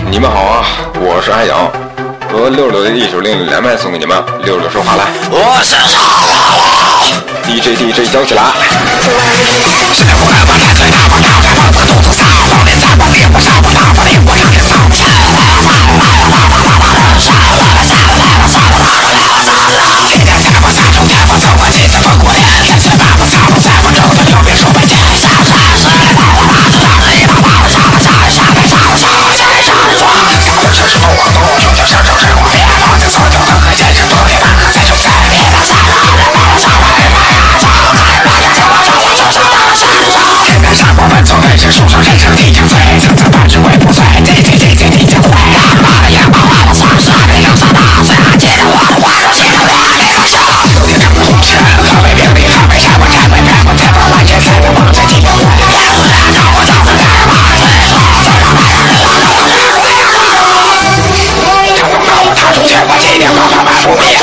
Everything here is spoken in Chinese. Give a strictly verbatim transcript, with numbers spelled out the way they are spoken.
你们好啊，我是安阳，和六六的一首令连麦送给你们，六六说话来。 我是傻了 D J D J 摇起来。 是我把开嘴大把大把把把肚子撒放脸在梦里我杀不大把脸我让你放不下今天才把撒出太放走我记得放过脸但是把我撒不在我肉的右边说没见下山是大我大子让你把把杀了杀了杀了杀了杀了杀了杀了杀了我是什么王东用脚上手是我别放在左脚的和坚持多年半个在手在别的杀了杀了杀了天边山坡奔走对着树上人生地上醉层层半只会不碎地地地地地地会把了眼把花了花杀了让杀大嘴接着我的花接着我的手有点成了红尘何为名利何为山我山为边我天风万劫才能望着地球我的眼让我照着干嘛最后就让别人拉着我他从高踏出去我今天我他妈不灭